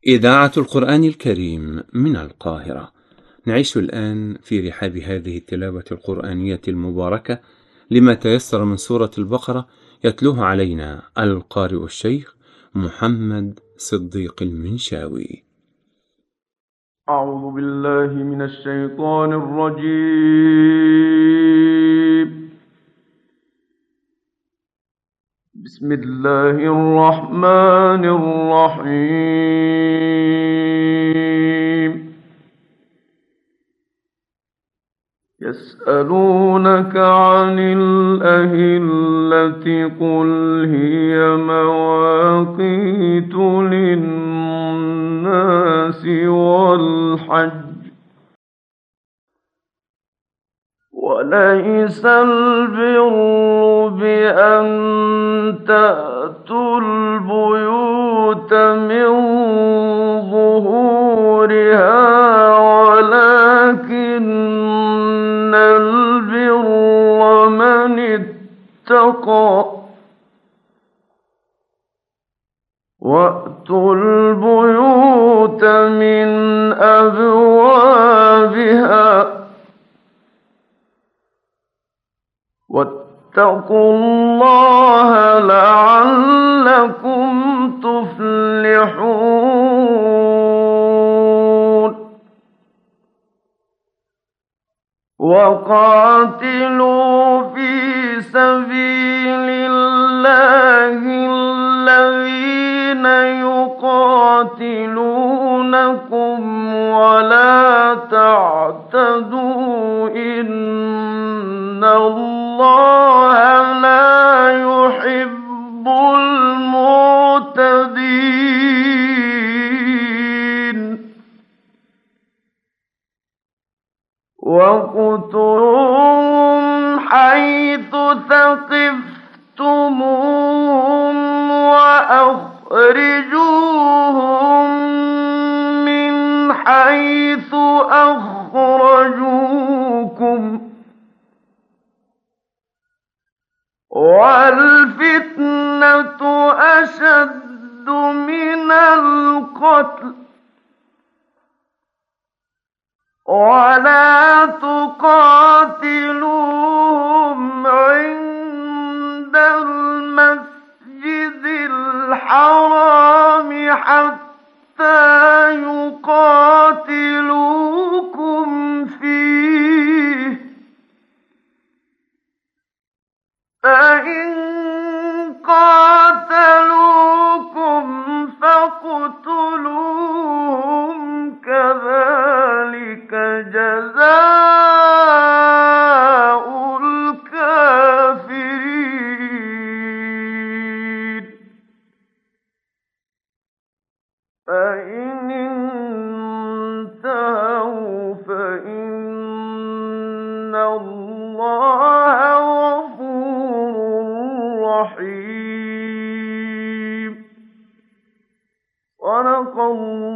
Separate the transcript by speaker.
Speaker 1: إذاعة القرآن الكريم من القاهرة. نعيش الآن في رحاب هذه التلاوة القرآنية المباركة لما تيسر من سورة البقرة، يتلوه علينا القارئ الشيخ محمد صديق المنشاوي.
Speaker 2: أعوذ بالله من الشيطان الرجيم. بسم الله الرحمن الرحيم. يسألونك عن الأهلة قل هي مواقيت للناس والحج وليس البر بأن تأتوا البيوت من ظهورها ولكن البر من اتقى وأتوا البيوت من أبوابها واتقوا الله لعلكم تفلحون. وقاتلوا في سبيل الله الذين يقاتلونكم ولا تعتدوا إن الله لا يحب المعتدين. واقتلوهم حيث ثقفتموهم وأخرجوهم من حيث أخرجوكم والفتنة أشد من القتل ولا تقاتلوهم عند المسجد الحرام حتى يقاتلوكم فيه، فإن قاتلوكم فاقتلوهم كذلك جزاء الكافرين. فإن انتهوا فإن الله غفور رحيم. صدق الله